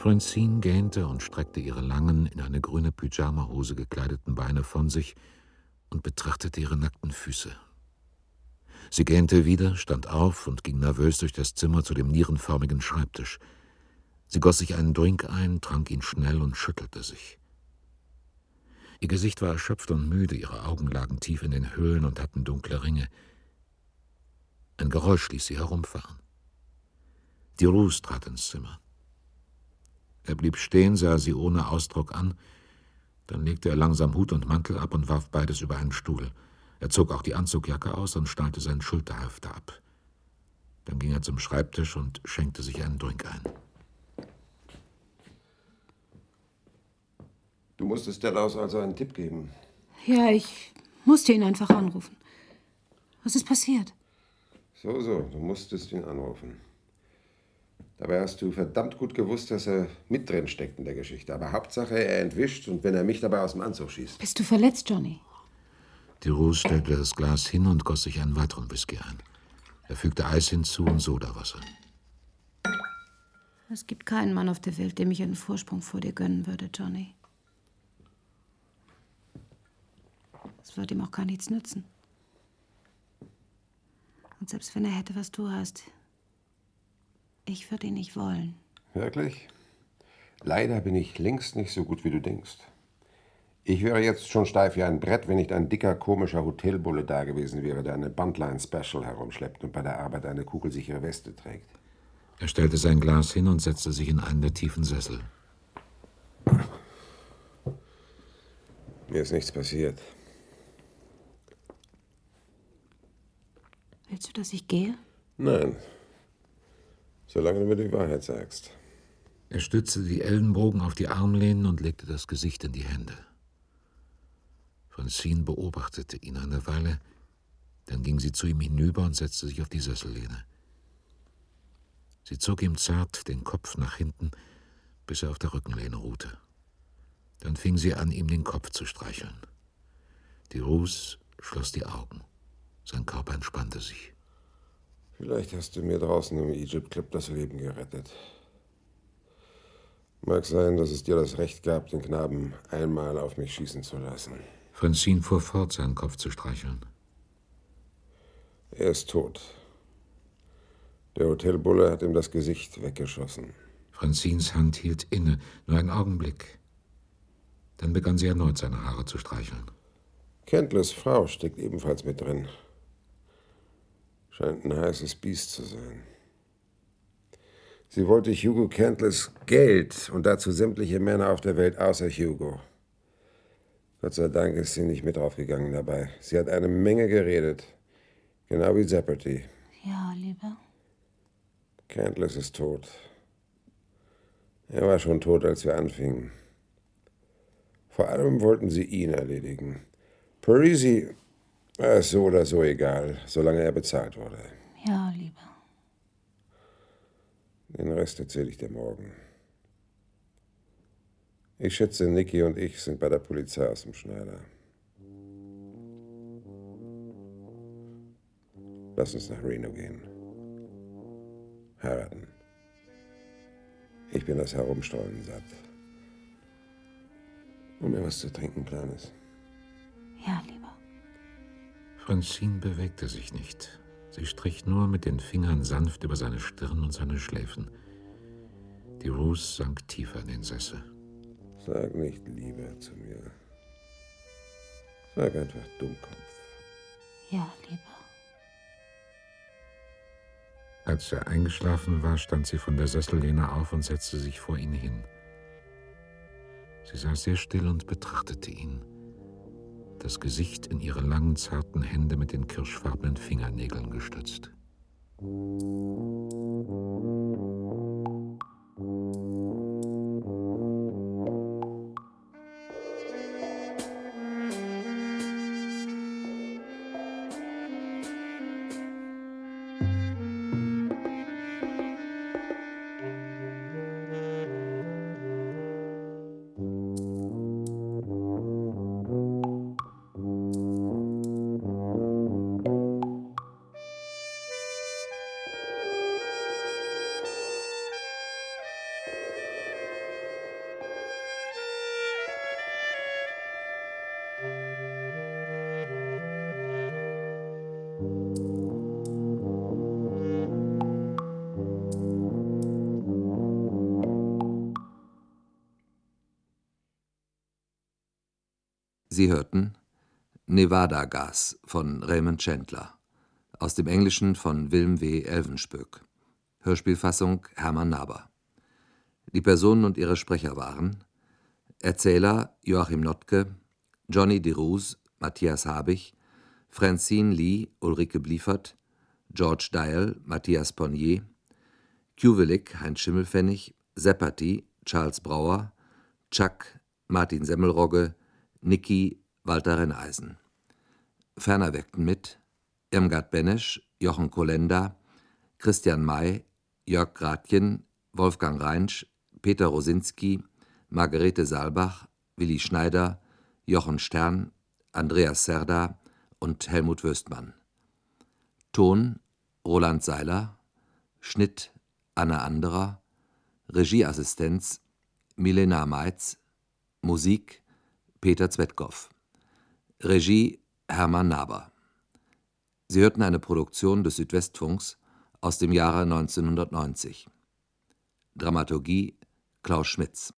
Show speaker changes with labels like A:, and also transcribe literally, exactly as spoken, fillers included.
A: Francine gähnte und streckte ihre langen, in eine grüne Pyjamahose gekleideten Beine von sich und betrachtete ihre nackten Füße. Sie gähnte wieder, stand auf und ging nervös durch das Zimmer zu dem nierenförmigen Schreibtisch. Sie goss sich einen Drink ein, trank ihn schnell und schüttelte sich. Ihr Gesicht war erschöpft und müde, ihre Augen lagen tief in den Höhlen und hatten dunkle Ringe. Ein Geräusch ließ sie herumfahren. Derouze trat ins Zimmer. Er blieb stehen, sah sie ohne Ausdruck an, dann legte er langsam Hut und Mantel ab und warf beides über einen Stuhl. Er zog auch die Anzugjacke aus und schnallte sein Schulterhalfter ab. Dann ging er zum Schreibtisch und schenkte sich einen Drink ein.
B: Du musstest Dellaus also einen Tipp geben.
C: Ja, ich musste ihn einfach anrufen. Was ist passiert?
B: So, so, du musstest ihn anrufen. Dabei hast du verdammt gut gewusst, dass er mit drin steckt in der Geschichte. Aber Hauptsache, er entwischt und wenn er mich dabei aus dem Anzug schießt.
C: Bist du verletzt, Johnny?
A: Derouze stellte das Glas hin und goss sich einen weiteren Whisky ein. Er fügte Eis hinzu und Sodawasser.
C: Es gibt keinen Mann auf der Welt, dem ich einen Vorsprung vor dir gönnen würde, Johnny. Es wird ihm auch gar nichts nützen. Und selbst wenn er hätte, was du hast, ich würde ihn nicht wollen.
B: Wirklich? Leider bin ich längst nicht so gut, wie du denkst. Ich wäre jetzt schon steif wie ein Brett, wenn nicht ein dicker, komischer Hotelbulle da gewesen wäre, der eine Buntline-Special herumschleppt und bei der Arbeit eine kugelsichere Weste trägt.
A: Er stellte sein Glas hin und setzte sich in einen der tiefen Sessel.
B: Mir ist nichts passiert.
C: Willst du, dass ich gehe?
B: Nein. Solange du mir die Wahrheit sagst.
A: Er stützte die Ellenbogen auf die Armlehnen und legte das Gesicht in die Hände. Francine beobachtete ihn eine Weile, dann ging sie zu ihm hinüber und setzte sich auf die Sessellehne. Sie zog ihm zart den Kopf nach hinten, bis er auf der Rückenlehne ruhte. Dann fing sie an, ihm den Kopf zu streicheln. Derouze schloss die Augen. Sein Körper entspannte sich.
B: Vielleicht hast du mir draußen im Egypt Club das Leben gerettet. Mag sein, dass es dir das Recht gab, den Knaben einmal auf mich schießen zu lassen.
A: Francine fuhr fort, seinen Kopf zu streicheln.
B: Er ist tot. Der Hotelbulle hat ihm das Gesicht weggeschossen.
A: Francines Hand hielt inne, nur einen Augenblick. Dann begann sie erneut, seine Haare zu streicheln.
B: Cantles Frau steckt ebenfalls mit drin. Scheint ein heißes Biest zu sein. Sie wollte Hugo Cantles Geld und dazu sämtliche Männer auf der Welt außer Hugo. Gott sei Dank ist sie nicht mit draufgegangen dabei. Sie hat eine Menge geredet. Genau wie Zeperty.
C: Ja, Lieber.
B: Cantles ist tot. Er war schon tot, als wir anfingen. Vor allem wollten sie ihn erledigen. Parisi war es so oder so egal, solange er bezahlt wurde.
C: Ja, Lieber.
B: Den Rest erzähle ich dir morgen. Ich schätze, Nicky und ich sind bei der Polizei aus dem Schneider. Lass uns nach Reno gehen. Heiraten. Ich bin das Herumstollen satt. Und mir was zu trinken, Kleines.
C: Ja, Lieber.
A: Francine bewegte sich nicht. Sie strich nur mit den Fingern sanft über seine Stirn und seine Schläfen. Derouze sank tiefer in den Sessel.
B: Sag nicht Liebe zu mir. Sag einfach Dummkopf.
C: Ja, Lieber.
A: Als er eingeschlafen war, stand sie von der Sessellehne auf und setzte sich vor ihn hin. Sie saß sehr still und betrachtete ihn. Das Gesicht in ihre langen, zarten Hände mit den kirschfarbenen Fingernägeln gestützt.
D: Sie hörten Nevada Gas von Raymond Chandler, aus dem Englischen von Willem W. Elvenspöck. Hörspielfassung Hermann Naber. Die Personen und ihre Sprecher waren: Erzähler Joachim Notke, Johnny de Roos, Matthias Habich, Francine Lee, Ulrike Bliefert, George Dial, Matthias Ponnier, Kuwelik, Heinz Schimmelpfennig, Seppati, Charles Brauer, Chuck, Martin Semmelrogge, Niki, Walter Renneisen. Ferner wirkten mit Irmgard Benesch, Jochen Kolenda, Christian May, Jörg Gratjen, Wolfgang Reinsch, Peter Rosinski, Margarete Saalbach, Willi Schneider, Jochen Stern, Andreas Serda und Helmut Wöstmann. Ton Roland Seiler, Schnitt Anna Anderer, Regieassistenz Milena Meitz, Musik Peter Zwetkow, Regie Hermann Naber. Sie hörten eine Produktion des Südwestfunks aus dem Jahre neunzehnhundertneunzig. Dramaturgie Klaus Schmitz.